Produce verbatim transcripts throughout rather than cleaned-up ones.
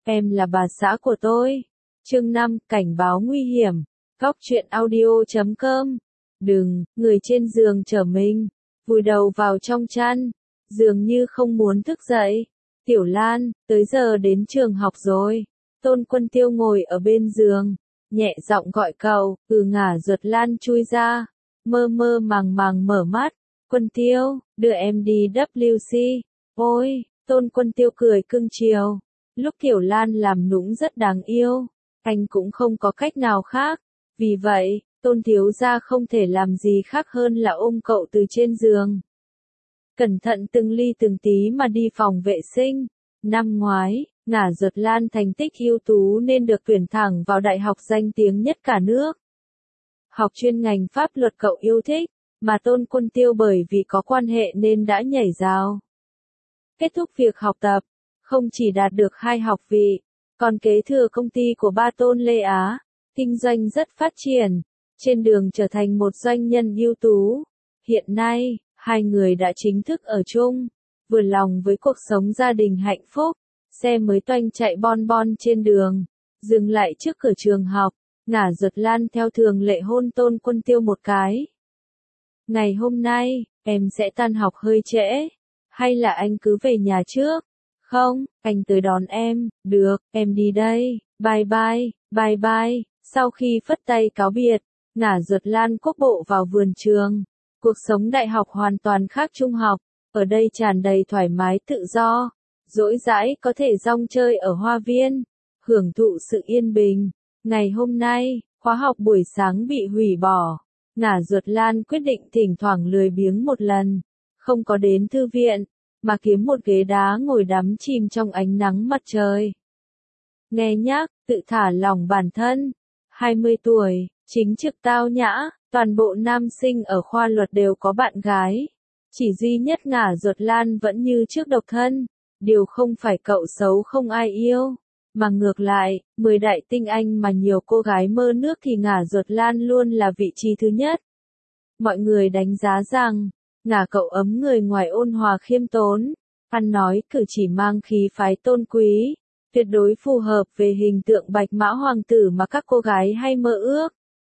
em là bà xã của tôi. Chương năm, cảnh báo nguy hiểm. Góc truyện audio chấm com. Đừng, người trên giường trở mình, vùi đầu vào trong chăn, dường như không muốn thức dậy. Tiểu Lan, tới giờ đến trường học rồi. Tôn Quân Tiêu ngồi ở bên giường, nhẹ giọng gọi cậu, ừ ngả ruột Lan chui ra, mơ mơ màng màng mở mắt. Quân Tiêu, đưa em đi vê kép xê. Ôi, Tôn Quân Tiêu cười cưng chiều. Lúc Tiểu Lan làm nũng rất đáng yêu, anh cũng không có cách nào khác. Vì vậy, Tôn thiếu gia không thể làm gì khác hơn là ôm cậu từ trên giường. Cẩn thận từng ly từng tí mà đi phòng vệ sinh. Năm ngoái, ngả ruột Lan thành tích ưu tú nên được tuyển thẳng vào đại học danh tiếng nhất cả nước. Học chuyên ngành pháp luật cậu yêu thích, mà Tôn Quân Tiêu bởi vì có quan hệ nên đã nhảy rào. Kết thúc việc học tập, không chỉ đạt được hai học vị, còn kế thừa công ty của ba Tôn Lê Á, kinh doanh rất phát triển, trên đường trở thành một doanh nhân ưu tú. Hiện nay, hai người đã chính thức ở chung, vừa lòng với cuộc sống gia đình hạnh phúc, xe mới toanh chạy bon bon trên đường, dừng lại trước cửa trường học, ngả ruột Lan theo thường lệ hôn Tôn Quân Tiêu một cái. Ngày hôm nay, em sẽ tan học hơi trễ, hay là anh cứ về nhà trước? Không, anh tới đón em. Được, em đi đây, bye bye, bye bye. Sau khi phất tay cáo biệt, ngả ruột Lan quốc bộ vào vườn trường. Cuộc sống đại học hoàn toàn khác trung học, ở đây tràn đầy thoải mái tự do, dỗi dãi có thể rong chơi ở hoa viên, hưởng thụ sự yên bình. Ngày hôm nay, khóa học buổi sáng bị hủy bỏ, ngả ruột Lan quyết định thỉnh thoảng lười biếng một lần, không có đến thư viện, mà kiếm một ghế đá ngồi đắm chìm trong ánh nắng mặt trời. Nghe nhắc, tự thả lỏng bản thân. hai mươi tuổi, chính trực tao nhã, toàn bộ nam sinh ở khoa luật đều có bạn gái. Chỉ duy nhất ngả ruột Lan vẫn như trước độc thân. Điều không phải cậu xấu không ai yêu, mà ngược lại, mười đại tinh anh mà nhiều cô gái mơ nước thì ngả ruột Lan luôn là vị trí thứ nhất. Mọi người đánh giá rằng, ngả cậu ấm người ngoài ôn hòa khiêm tốn, ăn nói cử chỉ mang khí phái tôn quý, tuyệt đối phù hợp về hình tượng bạch mã hoàng tử mà các cô gái hay mơ ước.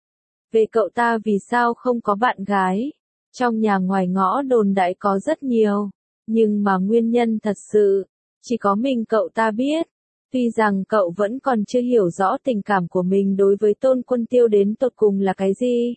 Về cậu ta vì sao không có bạn gái? Trong nhà ngoài ngõ đồn đại có rất nhiều, nhưng mà nguyên nhân thật sự, chỉ có mình cậu ta biết. Tuy rằng cậu vẫn còn chưa hiểu rõ tình cảm của mình đối với Tôn Quân Tiêu đến tột cùng là cái gì.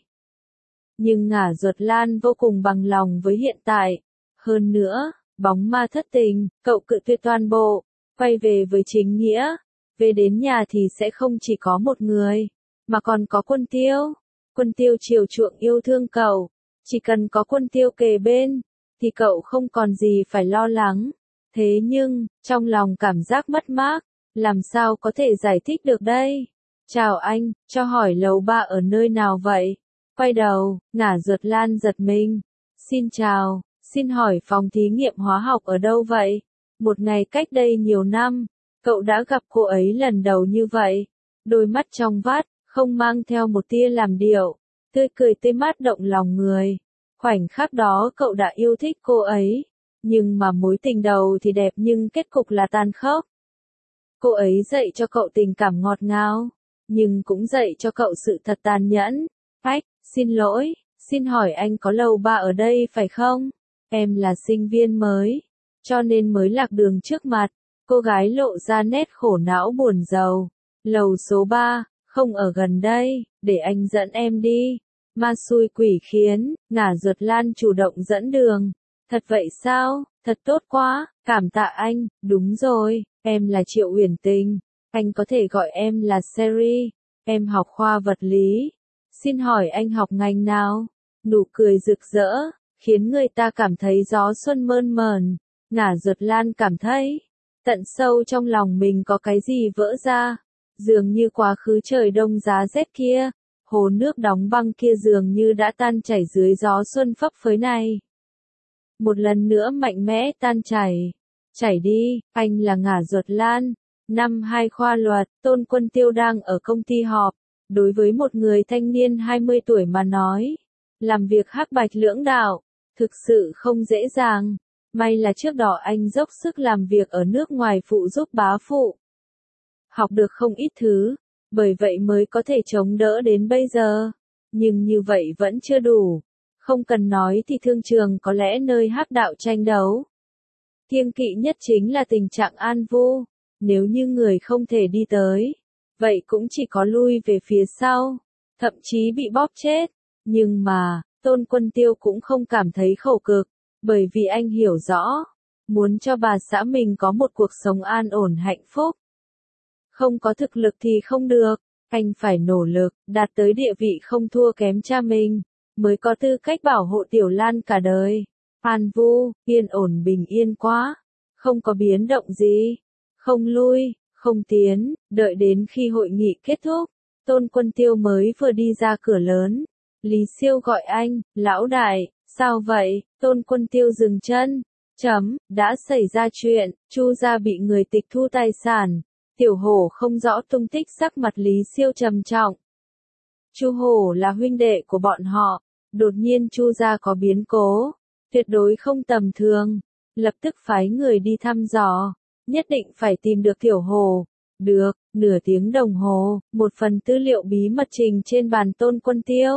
Nhưng ngả ruột Lan vô cùng bằng lòng với hiện tại. Hơn nữa, bóng ma thất tình, cậu cự tuyệt toàn bộ, quay về với chính nghĩa. Về đến nhà thì sẽ không chỉ có một người, mà còn có Quân Tiêu. Quân Tiêu chiều chuộng yêu thương cậu, chỉ cần có Quân Tiêu kề bên, thì cậu không còn gì phải lo lắng. Thế nhưng, trong lòng cảm giác mất mát, làm sao có thể giải thích được đây? Chào anh, cho hỏi lầu ba ở nơi nào vậy? Quay đầu, ngả ruột Lan giật mình. Xin chào, xin hỏi phòng thí nghiệm hóa học ở đâu vậy? Một ngày cách đây nhiều năm, cậu đã gặp cô ấy lần đầu như vậy. Đôi mắt trong vắt, không mang theo một tia làm điệu, tươi cười tươi mát động lòng người. Khoảnh khắc đó cậu đã yêu thích cô ấy. Nhưng mà mối tình đầu thì đẹp nhưng kết cục là tàn khốc. Cô ấy dạy cho cậu tình cảm ngọt ngào, nhưng cũng dạy cho cậu sự thật tàn nhẫn. Ách, xin lỗi, xin hỏi anh có lầu ba ở đây phải không? Em là sinh viên mới, cho nên mới lạc đường trước mặt. Cô gái lộ ra nét khổ não buồn rầu. Lầu số ba, không ở gần đây, để anh dẫn em đi. Ma xui quỷ khiến, ngả ruột Lan chủ động dẫn đường. Thật vậy sao? Thật tốt quá, cảm tạ anh. Đúng rồi, em là Triệu Uyển Tình, anh có thể gọi em là Seri. Em học khoa vật lý. Xin hỏi anh học ngành nào? Nụ cười rực rỡ, khiến người ta cảm thấy gió xuân mơn mởn. Ngả ruột Lan cảm thấy, tận sâu trong lòng mình có cái gì vỡ ra. Dường như quá khứ trời đông giá rét kia, hồ nước đóng băng kia dường như đã tan chảy dưới gió xuân phấp phới này. Một lần nữa mạnh mẽ tan chảy. Chảy đi, anh là ngả ruột Lan. Năm hai khoa luật, Tôn Quân Tiêu đang ở công ty họp. Đối với một người thanh niên hai mươi tuổi mà nói, làm việc hắc bạch lưỡng đạo, thực sự không dễ dàng. May là trước đó anh dốc sức làm việc ở nước ngoài phụ giúp bá phụ. học được không ít thứ, bởi vậy mới có thể chống đỡ đến bây giờ. Nhưng như vậy vẫn chưa đủ. Không cần nói thì thương trường có lẽ nơi hắc đạo tranh đấu. Kiêng kỵ nhất chính là tình trạng an vu. Nếu như người không thể đi tới, vậy cũng chỉ có lui về phía sau, thậm chí bị bóp chết. Nhưng mà, Tôn Quân Tiêu cũng không cảm thấy khổ cực, bởi vì anh hiểu rõ, muốn cho bà xã mình có một cuộc sống an ổn hạnh phúc. Không có thực lực thì không được, anh phải nỗ lực, đạt tới địa vị không thua kém cha mình, mới có tư cách bảo hộ Tiểu Lan cả đời. An vu, yên ổn bình yên quá, không có biến động gì, không lui, không tiến, đợi đến khi hội nghị kết thúc, Tôn Quân Tiêu mới vừa đi ra cửa lớn. Lý Siêu gọi anh, lão đại, sao vậy? Tôn Quân Tiêu dừng chân, chấm, đã xảy ra chuyện, Chu gia bị người tịch thu tài sản. Tiểu Hổ không rõ tung tích, sắc mặt Lý Siêu trầm trọng. Chu Hổ là huynh đệ của bọn họ, đột nhiên Chu gia có biến cố, tuyệt đối không tầm thường, lập tức phái người đi thăm dò, nhất định phải tìm được Tiểu Hổ. Được, nửa tiếng đồng hồ, một phần tư liệu bí mật trình trên bàn Tôn Quân Tiêu.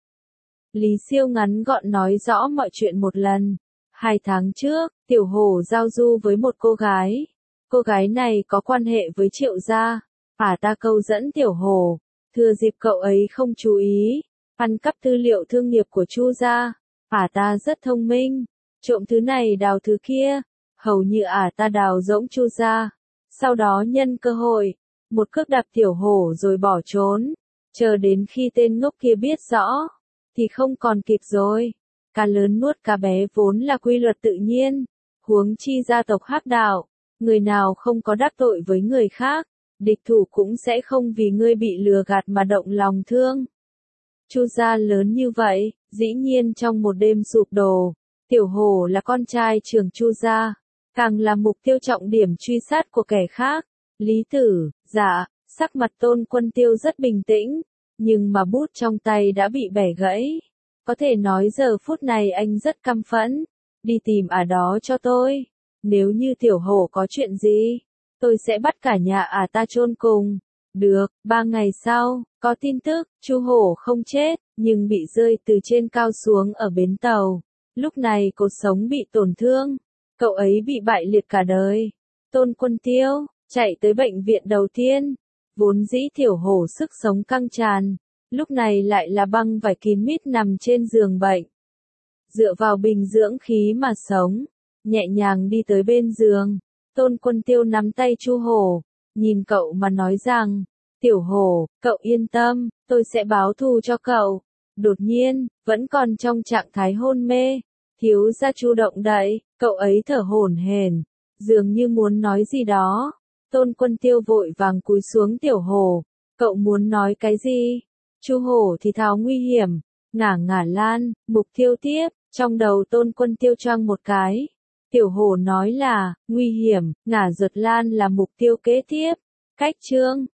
Lý Siêu ngắn gọn nói rõ mọi chuyện một lần. Hai tháng trước, Tiểu Hổ giao du với một cô gái. Cô gái này có quan hệ với Triệu gia. Ả ta câu dẫn Tiểu Hổ, thừa dịp cậu ấy không chú ý, ăn cắp tư liệu thương nghiệp của Chu gia. Ả ta rất thông minh, trộm thứ này đào thứ kia, hầu như Ả ta đào rỗng Chu gia. Sau đó nhân cơ hội, một cước đạp Tiểu Hổ rồi bỏ trốn. Chờ đến khi tên ngốc kia biết rõ, thì không còn kịp rồi. Cá lớn nuốt cá bé vốn là quy luật tự nhiên, huống chi gia tộc hắc đạo, người nào không có đắc tội với người khác, địch thủ cũng sẽ không vì ngươi bị lừa gạt mà động lòng thương. Chu gia lớn như vậy, dĩ nhiên trong một đêm sụp đổ. Tiểu Hổ là con trai trưởng Chu gia, càng là mục tiêu trọng điểm truy sát của kẻ khác. Lý Tử, dạ, sắc mặt Tôn Quân Tiêu rất bình tĩnh, nhưng mà bút trong tay đã bị bẻ gãy. Có thể nói giờ phút này anh rất căm phẫn. Đi tìm Ả đó cho tôi. Nếu như Tiểu Hổ có chuyện gì, tôi sẽ bắt cả nhà Ả ta chôn cùng. Được, ba ngày sau, có tin tức, Chu Hổ không chết, nhưng bị rơi từ trên cao xuống ở bến tàu. Lúc này cột sống bị tổn thương, cậu ấy bị bại liệt cả đời. Tôn Quân Tiêu chạy tới bệnh viện đầu tiên. Vốn dĩ Tiểu Hổ sức sống căng tràn, lúc này lại là băng vải kín mít nằm trên giường bệnh. Dựa vào bình dưỡng khí mà sống, nhẹ nhàng đi tới bên giường. Tôn Quân Tiêu nắm tay Chu Hổ, nhìn cậu mà nói rằng, Tiểu Hổ, cậu yên tâm, tôi sẽ báo thù cho cậu. Đột nhiên, vẫn còn trong trạng thái hôn mê, thiếu gia Chu động đậy, cậu ấy thở hổn hển, dường như muốn nói gì đó. Tôn Quân Tiêu vội vàng cúi xuống. Tiểu Hổ, cậu muốn nói cái gì? Chu Hổ thì thào nguy hiểm, ngả ngả lan, mục tiêu tiếp, trong đầu Tôn Quân Tiêu choang một cái. Tiểu Hổ nói là, nguy hiểm, ngả giật lan là mục tiêu kế tiếp. Cách chương